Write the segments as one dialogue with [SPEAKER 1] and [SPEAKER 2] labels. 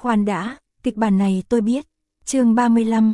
[SPEAKER 1] Khoan đã, kịch bản này tôi biết. Chương 35,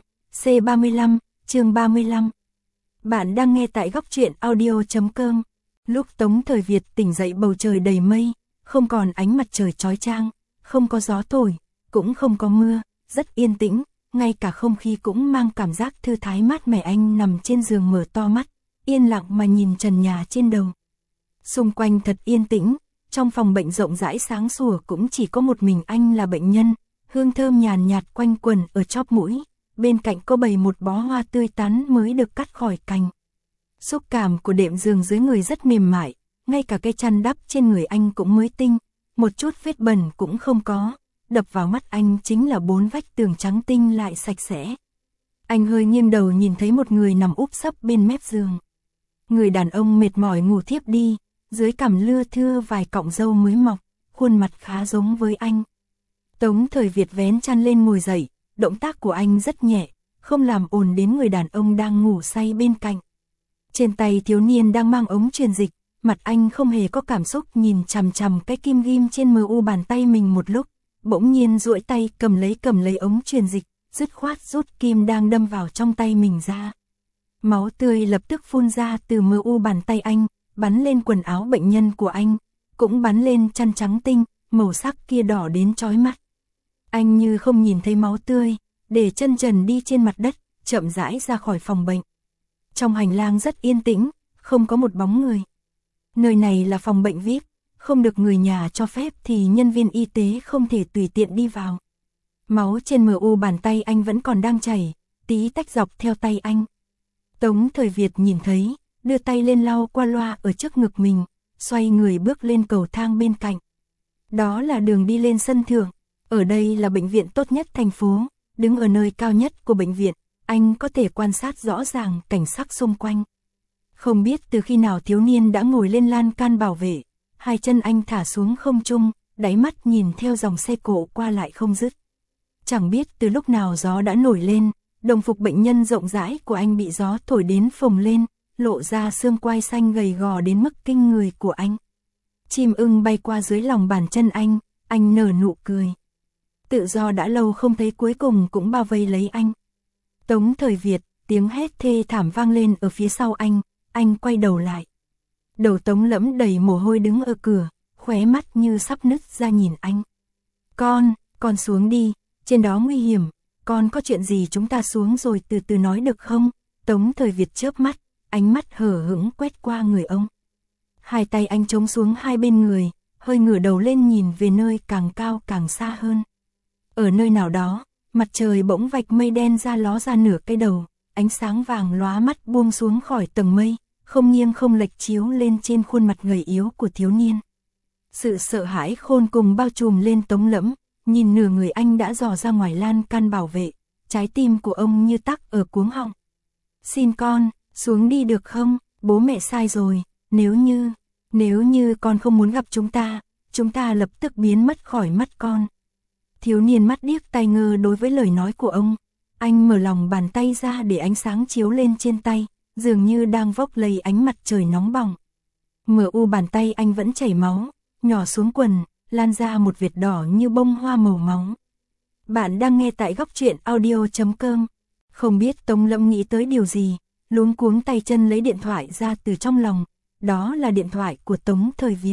[SPEAKER 1] C35, chương 35. Bạn đang nghe tại góc truyện audio.com. Lúc Tống Thời Việt tỉnh dậy bầu trời đầy mây, không còn ánh mặt trời chói chang, không có gió thổi, cũng không có mưa, rất yên tĩnh, ngay cả không khí cũng mang cảm giác thư thái mát mẻ. Anh nằm trên giường mở to mắt, yên lặng mà nhìn trần nhà trên đầu. Xung quanh thật yên tĩnh, trong phòng bệnh rộng rãi sáng sủa cũng chỉ có một mình anh là bệnh nhân, hương thơm nhàn nhạt quanh quẩn ở chóp mũi, bên cạnh có bày một bó hoa tươi tắn mới được cắt khỏi cành. Xúc cảm của đệm giường dưới người rất mềm mại, ngay cả cái chăn đắp trên người anh cũng mới tinh, một chút vết bẩn cũng không có, đập vào mắt anh chính là 4 vách tường trắng tinh lại sạch sẽ. Anh hơi nghiêng đầu nhìn thấy một người nằm úp sấp bên mép giường. Người đàn ông mệt mỏi ngủ thiếp đi, dưới cằm lưa thưa vài cọng râu mới mọc, khuôn mặt khá giống với anh. Tống Thời Việt vén chăn lên ngồi dậy, động tác của anh rất nhẹ, không làm ồn đến người đàn ông đang ngủ say bên cạnh. Trên tay thiếu niên đang mang ống truyền dịch, mặt anh không hề có cảm xúc, nhìn chằm chằm cái kim ghim trên mu bàn tay mình một lúc, bỗng nhiên duỗi tay cầm lấy ống truyền dịch, dứt khoát rút kim đang đâm vào trong tay mình ra. Máu tươi lập tức phun ra từ mu bàn tay anh, bắn lên quần áo bệnh nhân của anh, cũng bắn lên chăn trắng tinh, màu sắc kia đỏ đến chói mắt. Anh như không nhìn thấy máu tươi, để chân trần đi trên mặt đất, chậm rãi ra khỏi phòng bệnh. Trong hành lang rất yên tĩnh, không có một bóng người. Nơi này là phòng bệnh VIP, không được người nhà cho phép thì nhân viên y tế không thể tùy tiện đi vào. Máu trên mu bàn tay anh vẫn còn đang chảy, tí tách dọc theo tay anh. Tống Thời Việt nhìn thấy, đưa tay lên lau qua loa ở trước ngực mình, xoay người bước lên cầu thang bên cạnh. Đó là đường đi lên sân thượng, ở đây là bệnh viện tốt nhất thành phố, đứng ở nơi cao nhất của bệnh viện, anh có thể quan sát rõ ràng cảnh sắc xung quanh. Không biết từ khi nào thiếu niên đã ngồi lên lan can bảo vệ, hai chân anh thả xuống không trung, đáy mắt nhìn theo dòng xe cộ qua lại không dứt. Chẳng biết từ lúc nào gió đã nổi lên, đồng phục bệnh nhân rộng rãi của anh bị gió thổi đến phồng lên, lộ ra xương quai xanh gầy gò đến mức kinh người của anh. Chim ưng bay qua dưới lòng bàn chân anh nở nụ cười. Tự do đã lâu không thấy cuối cùng cũng bao vây lấy anh. Tống Thời Việt, tiếng hét thê thảm vang lên ở phía sau anh quay đầu lại. Đầu Tống Lẫm đầy mồ hôi đứng ở cửa, khóe mắt như sắp nứt ra nhìn anh. Con xuống đi, trên đó nguy hiểm, con có chuyện gì chúng ta xuống rồi từ từ nói được không? Tống Thời Việt chớp mắt, ánh mắt hờ hững quét qua người ông. Hai tay anh chống xuống hai bên người, hơi ngửa đầu lên nhìn về nơi càng cao càng xa hơn. Ở nơi nào đó, mặt trời bỗng vạch mây đen ra ló ra nửa cái đầu, ánh sáng vàng lóa mắt buông xuống khỏi tầng mây, không nghiêng không lệch chiếu lên trên khuôn mặt gầy yếu của thiếu niên. Sự sợ hãi khôn cùng bao trùm lên Tống Lẫm, nhìn nửa người anh đã dò ra ngoài lan can bảo vệ, trái tim của ông như tắc ở cuống họng. Xin con, xuống đi được không, bố mẹ sai rồi, nếu như con không muốn gặp chúng ta lập tức biến mất khỏi mắt con. Thiếu niên mắt điếc tai ngơ đối với lời nói của ông, anh mở lòng bàn tay ra để ánh sáng chiếu lên trên tay, dường như đang vốc lấy ánh mặt trời nóng bỏng. Mu bàn tay anh vẫn chảy máu, nhỏ xuống quần, lan ra một vệt đỏ như bông hoa màu máu. Bạn đang nghe tại góc truyện audio.com. Không biết Tống Lẫm nghĩ tới điều gì, luống cuống tay chân lấy điện thoại ra từ trong lòng, đó là điện thoại của Tống Thời Việt.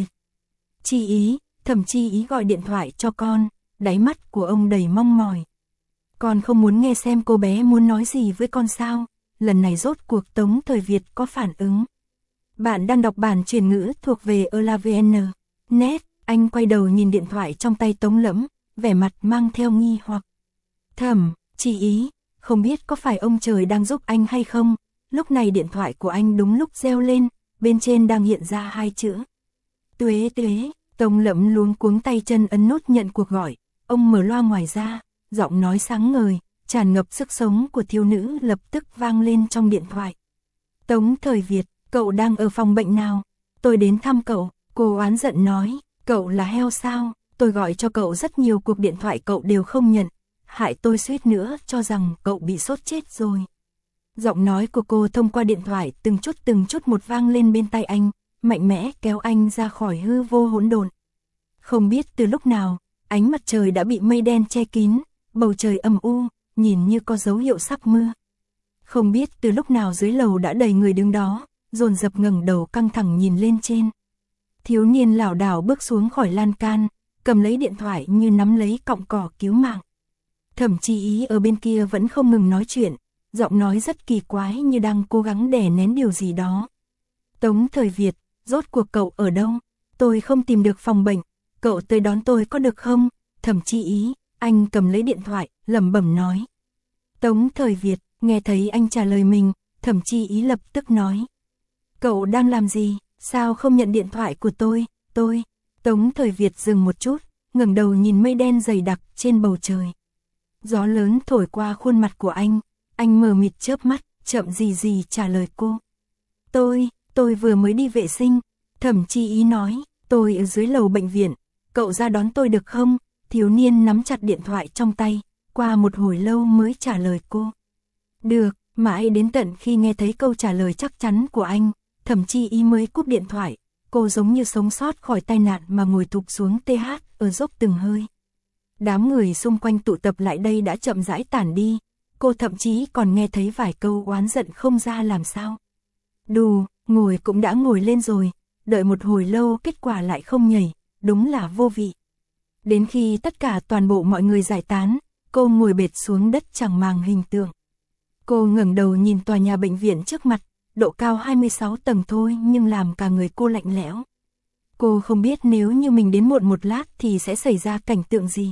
[SPEAKER 1] Thẩm Chi Ý gọi điện thoại cho con, đáy mắt của ông đầy mong mỏi. Con không muốn nghe xem cô bé muốn nói gì với con sao? Lần này rốt cuộc Tống Thời Việt có phản ứng. Bạn đang đọc bản chuyển ngữ thuộc về ELAVN.net. Anh quay đầu nhìn điện thoại trong tay Tống Lẫm, vẻ mặt mang theo nghi hoặc. Thẩm Chi Ý, không biết có phải ông trời đang giúp anh hay không? Lúc này điện thoại của anh đúng lúc reo lên, bên trên đang hiện ra hai chữ. Tuế. Tống Lẫm luống cuống tay chân ấn nút nhận cuộc gọi, ông mở loa ngoài ra, giọng nói sáng ngời, tràn ngập sức sống của thiếu nữ lập tức vang lên trong điện thoại. Tống Thời Việt, cậu đang ở phòng bệnh nào? Tôi đến thăm cậu, cô oán giận nói, cậu là heo sao? Tôi gọi cho cậu rất nhiều cuộc điện thoại cậu đều không nhận, hại tôi suýt nữa cho rằng cậu bị sốt chết rồi. Giọng nói của cô thông qua điện thoại từng chút một vang lên bên tai anh, mạnh mẽ kéo anh ra khỏi hư vô hỗn độn. Không biết từ lúc nào, ánh mặt trời đã bị mây đen che kín, bầu trời âm u, nhìn như có dấu hiệu sắp mưa. Không biết từ lúc nào dưới lầu đã đầy người đứng đó, dồn dập ngẩng đầu căng thẳng nhìn lên trên. Thiếu niên lảo đảo bước xuống khỏi lan can, cầm lấy điện thoại như nắm lấy cọng cỏ cứu mạng. Thẩm Chi Ý ở bên kia vẫn không ngừng nói chuyện, giọng nói rất kỳ quái như đang cố gắng đè nén điều gì đó. Tống Thời Việt, rốt cuộc cậu ở đâu? Tôi không tìm được phòng bệnh, cậu tới đón tôi có được không? Thẩm Chi Ý, anh cầm lấy điện thoại, lẩm bẩm nói. Tống Thời Việt, nghe thấy anh trả lời mình, Thẩm Chi Ý lập tức nói. Cậu đang làm gì? Sao không nhận điện thoại của tôi? Tống Thời Việt dừng một chút, ngẩng đầu nhìn mây đen dày đặc trên bầu trời. Gió lớn thổi qua khuôn mặt của anh mờ mịt chớp mắt, chậm gì trả lời cô. Tôi vừa mới đi vệ sinh, Thẩm Chi Ý nói, tôi ở dưới lầu bệnh viện, cậu ra đón tôi được không? Thiếu niên nắm chặt điện thoại trong tay, qua một hồi lâu mới trả lời cô. Được, mãi đến tận khi nghe thấy câu trả lời chắc chắn của anh, Thẩm Chi Ý mới cúp điện thoại, cô giống như sống sót khỏi tai nạn mà ngồi thụp xuống TH ở dốc từng hơi. Đám người xung quanh tụ tập lại đây đã chậm rãi tản đi, cô thậm chí còn nghe thấy vài câu oán giận không ra làm sao. Đù, ngồi cũng đã ngồi lên rồi, đợi một hồi lâu kết quả lại không nhảy, đúng là vô vị. Đến khi tất cả toàn bộ mọi người giải tán, cô ngồi bệt xuống đất chẳng màng hình tượng. Cô ngẩng đầu nhìn tòa nhà bệnh viện trước mặt, độ cao 26 tầng thôi nhưng làm cả người cô lạnh lẽo. Cô không biết nếu như mình đến muộn một lát thì sẽ xảy ra cảnh tượng gì.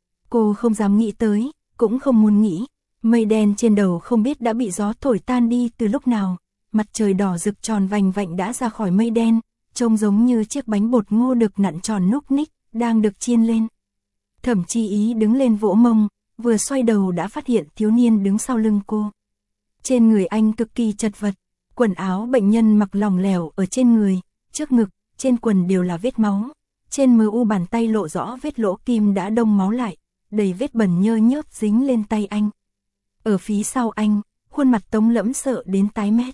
[SPEAKER 1] Cô không dám nghĩ tới, cũng không muốn nghĩ. Mây đen trên đầu không biết đã bị gió thổi tan đi từ lúc nào. Mặt trời đỏ rực tròn vành vạnh đã ra khỏi mây đen, trông giống như chiếc bánh bột ngô được nặn tròn núc ních, đang được chiên lên. Thẩm Chi Ý đứng lên vỗ mông, vừa xoay đầu đã phát hiện thiếu niên đứng sau lưng cô. Trên người anh cực kỳ chật vật, quần áo bệnh nhân mặc lỏng lẻo ở trên người, trước ngực, trên quần đều là vết máu. Trên mu bàn tay lộ rõ vết lỗ kim đã đông máu lại, đầy vết bẩn nhơ nhớp dính lên tay anh. Ở phía sau anh, khuôn mặt Tống Lẫm sợ đến tái mét.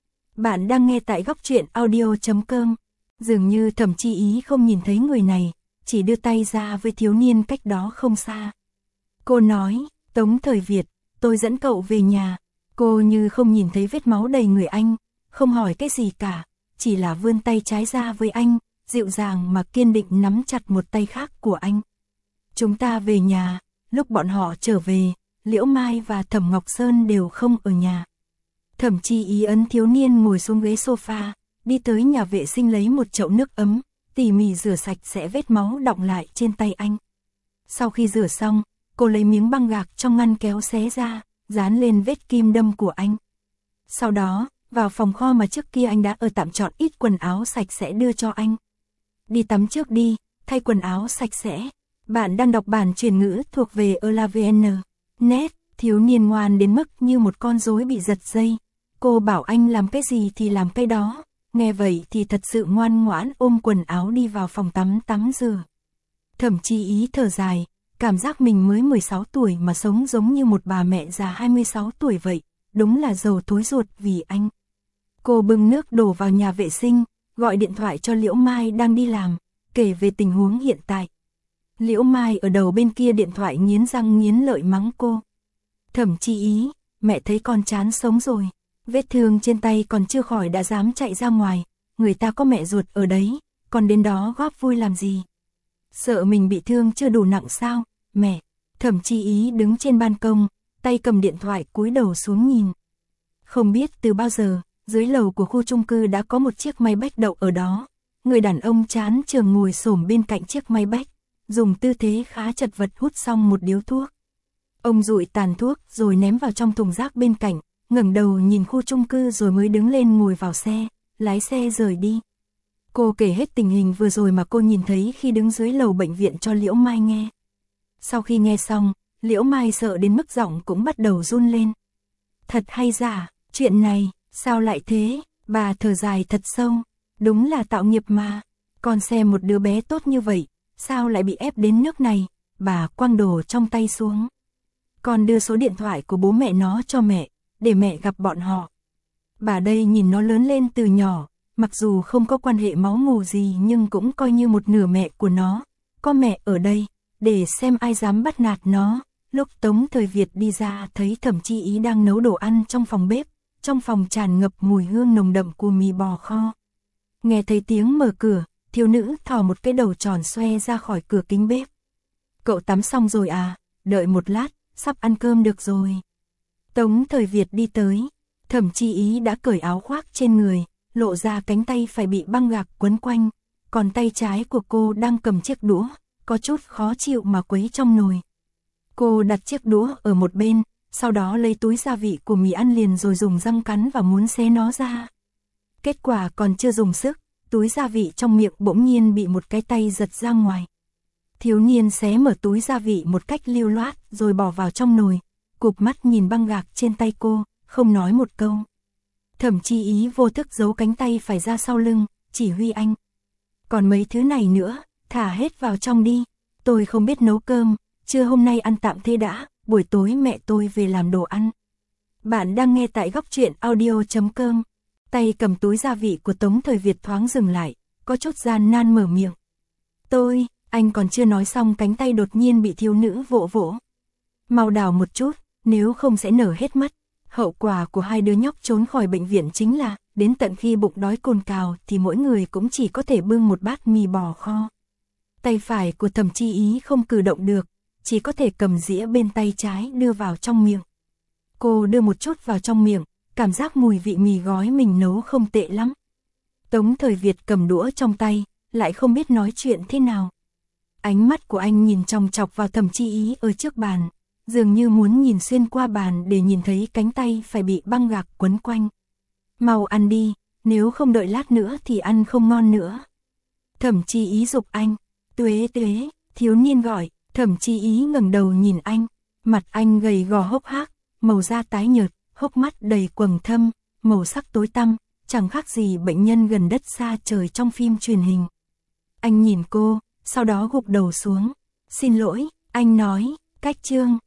[SPEAKER 1] Bạn đang nghe tại góc truyện audio.com. Dường như Thẩm Chi Ý không nhìn thấy người này, chỉ đưa tay ra với thiếu niên cách đó không xa. Cô nói, Tống Thời Việt, tôi dẫn cậu về nhà. Cô như không nhìn thấy vết máu đầy người anh, không hỏi cái gì cả, chỉ là vươn tay trái ra với anh, dịu dàng mà kiên định nắm chặt một tay khác của anh. Chúng ta về nhà, lúc bọn họ trở về, Liễu Mai và Thẩm Ngọc Sơn đều không ở nhà. Thẩm Chi Ý ấn thiếu niên ngồi xuống ghế sofa, đi tới nhà vệ sinh lấy một chậu nước ấm, tỉ mỉ rửa sạch sẽ vết máu đọng lại trên tay anh. Sau khi rửa xong, cô lấy miếng băng gạc trong ngăn kéo xé ra, dán lên vết kim đâm của anh. Sau đó, vào phòng kho mà trước kia anh đã ở tạm chọn ít quần áo sạch sẽ đưa cho anh. Đi tắm trước đi, thay quần áo sạch sẽ. Bạn đang đọc bản chuyển ngữ thuộc về ELAVN. Net, thiếu niên ngoan đến mức như một con rối bị giật dây. Cô bảo anh làm cái gì thì làm cái đó. Nghe vậy thì thật sự ngoan ngoãn ôm quần áo đi vào phòng tắm rửa. Thẩm Chi Ý thở dài, cảm giác mình mới 16 tuổi mà sống giống như một bà mẹ già 26 tuổi vậy, đúng là giàu thối ruột vì anh. Cô bưng nước đổ vào nhà vệ sinh, gọi điện thoại cho Liễu Mai đang đi làm, kể về tình huống hiện tại. Liễu Mai ở đầu bên kia điện thoại nghiến răng nghiến lợi mắng cô. Thẩm Chi Ý, mẹ thấy con chán sống rồi, vết thương trên tay còn chưa khỏi đã dám chạy ra ngoài, người ta có mẹ ruột ở đấy, còn đến đó góp vui làm gì? Sợ mình bị thương chưa đủ nặng sao, mẹ? Thẩm Chi Ý đứng trên ban công, tay cầm điện thoại cúi đầu xuống nhìn. Không biết từ bao giờ, dưới lầu của khu chung cư đã có một chiếc máy bách đậu ở đó. Người đàn ông chán trường ngồi xổm bên cạnh chiếc máy bách, dùng tư thế khá chật vật hút xong một điếu thuốc. Ông dụi tàn thuốc rồi ném vào trong thùng rác bên cạnh, ngẩng đầu nhìn khu chung cư rồi mới đứng lên ngồi vào xe, lái xe rời đi. Cô kể hết tình hình vừa rồi mà cô nhìn thấy khi đứng dưới lầu bệnh viện cho Liễu Mai nghe. Sau khi nghe xong, Liễu Mai sợ đến mức giọng cũng bắt đầu run lên. Thật hay giả, chuyện này, sao lại thế? Bà thở dài thật sâu, đúng là tạo nghiệp mà. Con xem một đứa bé tốt như vậy, sao lại bị ép đến nước này? Bà quăng đồ trong tay xuống. Con đưa số điện thoại của bố mẹ nó cho mẹ, để mẹ gặp bọn họ. Bà đây nhìn nó lớn lên từ nhỏ, mặc dù không có quan hệ máu mủ gì nhưng cũng coi như một nửa mẹ của nó. Có mẹ ở đây, để xem ai dám bắt nạt nó. Lúc Tống Thời Việt đi ra thấy Thẩm Chi Ý đang nấu đồ ăn trong phòng bếp, trong phòng tràn ngập mùi hương nồng đậm của mì bò kho. Nghe thấy tiếng mở cửa, thiếu nữ thò một cái đầu tròn xoe ra khỏi cửa kính bếp. Cậu tắm xong rồi à, đợi một lát, sắp ăn cơm được rồi. Tống Thời Việt đi tới, Thẩm Chi Ý đã cởi áo khoác trên người, lộ ra cánh tay phải bị băng gạc quấn quanh, còn tay trái của cô đang cầm chiếc đũa, có chút khó chịu mà quấy trong nồi. Cô đặt chiếc đũa ở một bên, sau đó lấy túi gia vị của mì ăn liền rồi dùng răng cắn và muốn xé nó ra. Kết quả còn chưa dùng sức, túi gia vị trong miệng bỗng nhiên bị một cái tay giật ra ngoài. Thiếu niên xé mở túi gia vị một cách lưu loát rồi bỏ vào trong nồi, cụp mắt nhìn băng gạc trên tay cô, không nói một câu. Thẩm Chi Ý vô thức giấu cánh tay phải ra sau lưng, chỉ huy anh. Còn mấy thứ này nữa, thả hết vào trong đi, tôi không biết nấu cơm, trưa hôm nay ăn tạm thế đã, buổi tối mẹ tôi về làm đồ ăn. Bạn đang nghe tại Góc Truyện Audio.com. Tay cầm túi gia vị của Tống Thời Việt thoáng dừng lại, có chút gian nan mở miệng. Anh còn chưa nói xong cánh tay đột nhiên bị thiếu nữ vỗ vỗ. Mau đảo một chút, nếu không sẽ nở hết mất. Hậu quả của hai đứa nhóc trốn khỏi bệnh viện chính là, đến tận khi bụng đói cồn cào thì mỗi người cũng chỉ có thể bưng một bát mì bò kho. Tay phải của Thẩm Chi Ý không cử động được, chỉ có thể cầm dĩa bên tay trái đưa vào trong miệng. Cô đưa một chút vào trong miệng, cảm giác mùi vị mì gói mình nấu không tệ lắm. Tống Thời Việt cầm đũa trong tay, lại không biết nói chuyện thế nào. Ánh mắt của anh nhìn chòng chọc vào Thẩm Chi Ý ở trước bàn, dường như muốn nhìn xuyên qua bàn để nhìn thấy cánh tay phải bị băng gạc quấn quanh. Mau ăn đi, nếu không đợi lát nữa thì ăn không ngon nữa. Thẩm Chi Ý giục anh. Tuế tuế, thiếu niên gọi. Thẩm Chi Ý ngẩng đầu nhìn anh, mặt anh gầy gò hốc hác, màu da tái nhợt, hốc mắt đầy quầng thâm, màu sắc tối tăm, chẳng khác gì bệnh nhân gần đất xa trời trong phim truyền hình. Anh nhìn cô, sau đó gục đầu xuống. Xin lỗi, anh nói, cách chương.